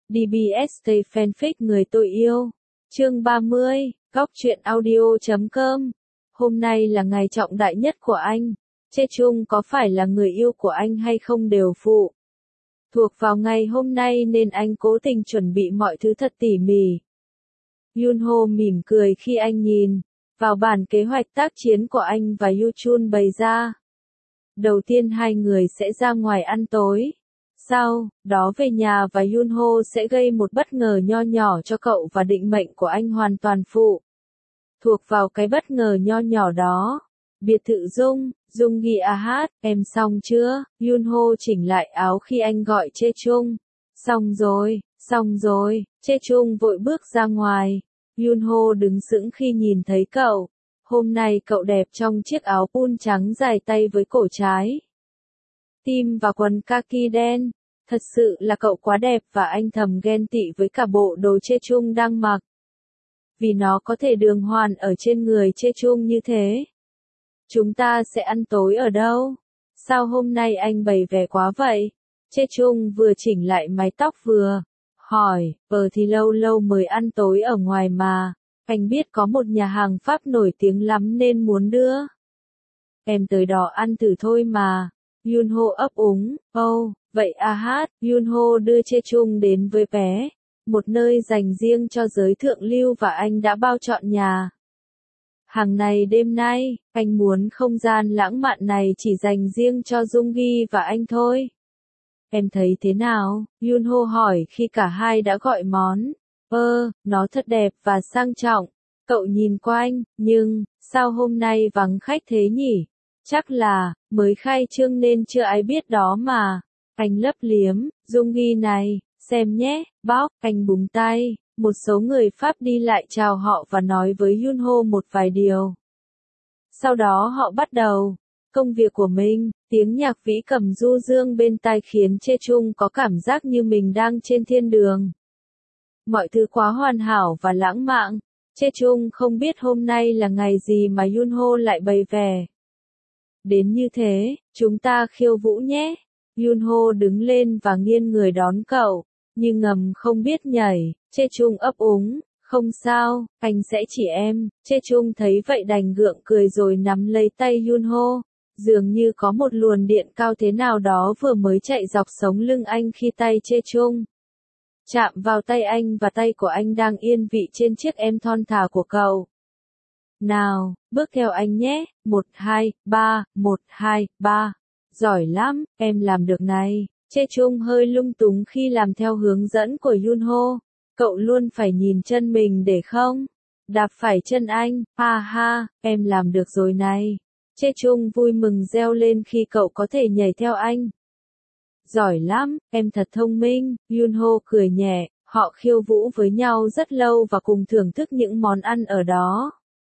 DBSK Fanfic Người tôi yêu. Chương 30, Góc truyện audio.com. Hôm nay là ngày trọng đại nhất của anh. Chê Chung có phải là người yêu của anh hay không đều phụ thuộc vào ngày hôm nay nên anh cố tình chuẩn bị mọi thứ thật tỉ mỉ. Yunho mỉm cười khi anh nhìn vào bản kế hoạch tác chiến của anh và Yuchun bày ra. Đầu tiên hai người sẽ ra ngoài ăn tối. Sau đó về nhà và Yunho sẽ gây một bất ngờ nho nhỏ cho cậu và định mệnh của anh hoàn toàn phụ thuộc vào cái bất ngờ nho nhỏ đó. Biệt thự Dung Gi hát, em xong chưa? Yunho chỉnh lại áo khi anh gọi Chê Chung. Xong rồi, Chê Chung vội bước ra ngoài. Yunho đứng sững khi nhìn thấy cậu. Hôm nay cậu đẹp trong chiếc áo pun trắng dài tay với cổ trái tim và quần kaki đen. Thật sự là cậu quá đẹp và anh thầm ghen tị với cả bộ đồ Chê Chung đang mặc. Vì nó có thể đường hoàn ở trên người Chê Chung như thế. Chúng ta sẽ ăn tối ở đâu? Sao hôm nay anh bày vẻ quá vậy? Chê Chung vừa chỉnh lại mái tóc vừa hỏi, thì lâu mới ăn tối ở ngoài mà. Anh biết có một nhà hàng Pháp nổi tiếng lắm nên muốn đưa em tới đó ăn thử thôi mà. Yunho ấp úng, vậy hát. Yunho đưa Chê Chung đến với bé, một nơi dành riêng cho giới thượng lưu và anh đã bao trọn nhà hàng này đêm nay. Anh muốn không gian lãng mạn này chỉ dành riêng cho Dung Gi và anh thôi. Em thấy thế nào? Yunho hỏi khi cả hai đã gọi món. Nó thật đẹp và sang trọng. Cậu nhìn quanh, nhưng sao hôm nay vắng khách thế nhỉ? Chắc là mới khai trương nên chưa ai biết đó mà. Anh lấp liếm, Dung Gi này, xem nhé, bóc, anh búng tay. Một số người Pháp đi lại chào họ và nói với Yunho một vài điều. Sau đó họ bắt đầu công việc của mình. Tiếng nhạc vĩ cầm du dương bên tai khiến Chê Chung có cảm giác như mình đang trên thiên đường. Mọi thứ quá hoàn hảo và lãng mạn. Chê Chung không biết hôm nay là ngày gì mà Yunho lại bày vẻ đến như thế. Chúng ta khiêu vũ nhé. Yunho đứng lên và nghiêng người đón cậu, nhưng ngầm không biết nhảy. Chê Chung ấp úng, không sao, anh sẽ chỉ em. Chê Chung thấy vậy đành gượng cười rồi nắm lấy tay Yunho. Dường như có một luồng điện cao thế nào đó vừa mới chạy dọc sống lưng anh khi tay Chê Chung chạm vào tay anh và tay của anh đang yên vị trên chiếc em thon thả của cậu. Nào, bước theo anh nhé, 1, 2, 3, 1, 2, 3. Giỏi lắm, em làm được này. Chê Chung hơi lung túng khi làm theo hướng dẫn của Yunho. Cậu luôn phải nhìn chân mình để không đạp phải chân anh. Ha, em làm được rồi này. Chê Chung vui mừng reo lên khi cậu có thể nhảy theo anh. Giỏi lắm, em thật thông minh. Yunho cười nhẹ. Họ khiêu vũ với nhau rất lâu và cùng thưởng thức những món ăn ở đó.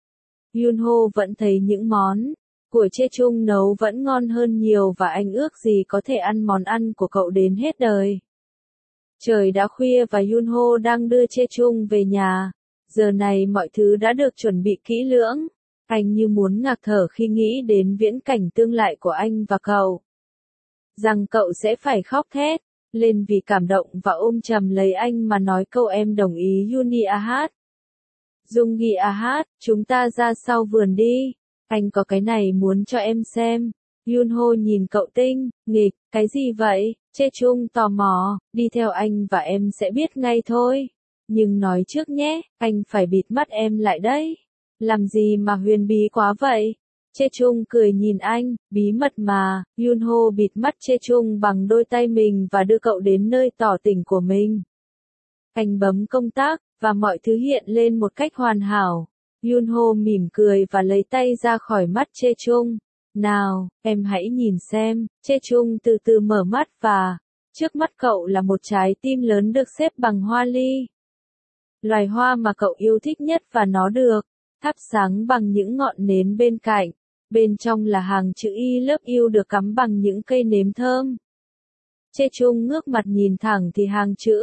Yunho vẫn thấy những món của Chê Chung nấu vẫn ngon hơn nhiều và anh ước gì có thể ăn món ăn của cậu đến hết đời. Trời đã khuya và Yunho đang đưa Chê Chung về nhà. Giờ này mọi thứ đã được chuẩn bị kỹ lưỡng. Anh như muốn ngạt thở khi nghĩ đến viễn cảnh tương lai của anh và cậu. Rằng cậu sẽ phải khóc thét lên vì cảm động và ôm chầm lấy anh mà nói câu em đồng ý. Yuni hát. Dung Gi hát, chúng ta ra sau vườn đi. Anh có cái này muốn cho em xem. Yunho nhìn cậu tinh nghịch, cái gì vậy? Chê Chung tò mò, đi theo anh và em sẽ biết ngay thôi. Nhưng nói trước nhé, anh phải bịt mắt em lại đấy. Làm gì mà huyền bí quá vậy? Chê Chung cười nhìn anh, bí mật mà. Yunho bịt mắt Chê Chung bằng đôi tay mình và đưa cậu đến nơi tỏ tình của mình. Anh bấm công tắc, và mọi thứ hiện lên một cách hoàn hảo. Yunho mỉm cười và lấy tay ra khỏi mắt Chê Chung. Nào, em hãy nhìn xem. Chê Chung từ từ mở mắt và trước mắt cậu là một trái tim lớn được xếp bằng hoa ly. Loài hoa mà cậu yêu thích nhất và nó được thắp sáng bằng những ngọn nến bên cạnh. Bên trong là hàng chữ I love you được cắm bằng những cây nến thơm. Chê Chung ngước mặt nhìn thẳng thì hàng chữ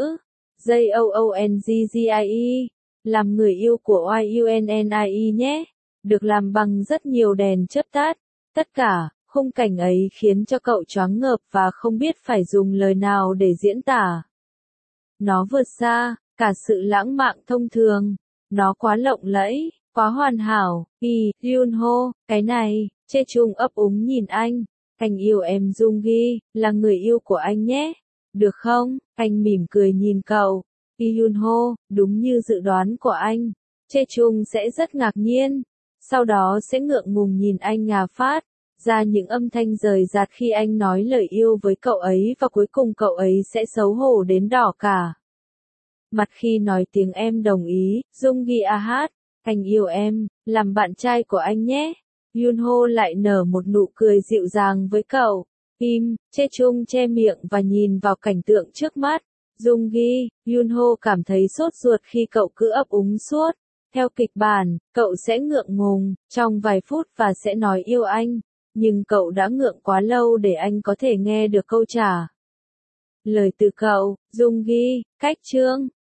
JOONGGIE, làm người yêu của YUNNIE nhé, được làm bằng rất nhiều đèn chớp tắt. Tất cả khung cảnh ấy khiến cho cậu choáng ngợp và không biết phải dùng lời nào để diễn tả. Nó vượt xa cả sự lãng mạn thông thường. Nó quá lộng lẫy, quá hoàn hảo. Yunho, cái này, Chechung ấp úng nhìn anh. Anh yêu em Junggi, là người yêu của anh nhé. Được không? Anh mỉm cười nhìn cậu. Yunho, đúng như dự đoán của anh. Chechung sẽ rất ngạc nhiên. Sau đó sẽ ngượng ngùng nhìn anh ngà phát ra những âm thanh rời rạc khi anh nói lời yêu với cậu ấy và cuối cùng cậu ấy sẽ xấu hổ đến đỏ cả mặt khi nói tiếng em đồng ý. Junggi hát, anh yêu em, làm bạn trai của anh nhé. Yunho lại nở một nụ cười dịu dàng với cậu. Chechung che miệng và nhìn vào cảnh tượng trước mắt. Junggi, Yunho cảm thấy sốt ruột khi cậu cứ ấp úng suốt. Theo kịch bản, cậu sẽ ngượng ngùng trong vài phút và sẽ nói yêu anh, nhưng cậu đã ngượng quá lâu để anh có thể nghe được câu trả lời từ cậu. Junggi, cách chương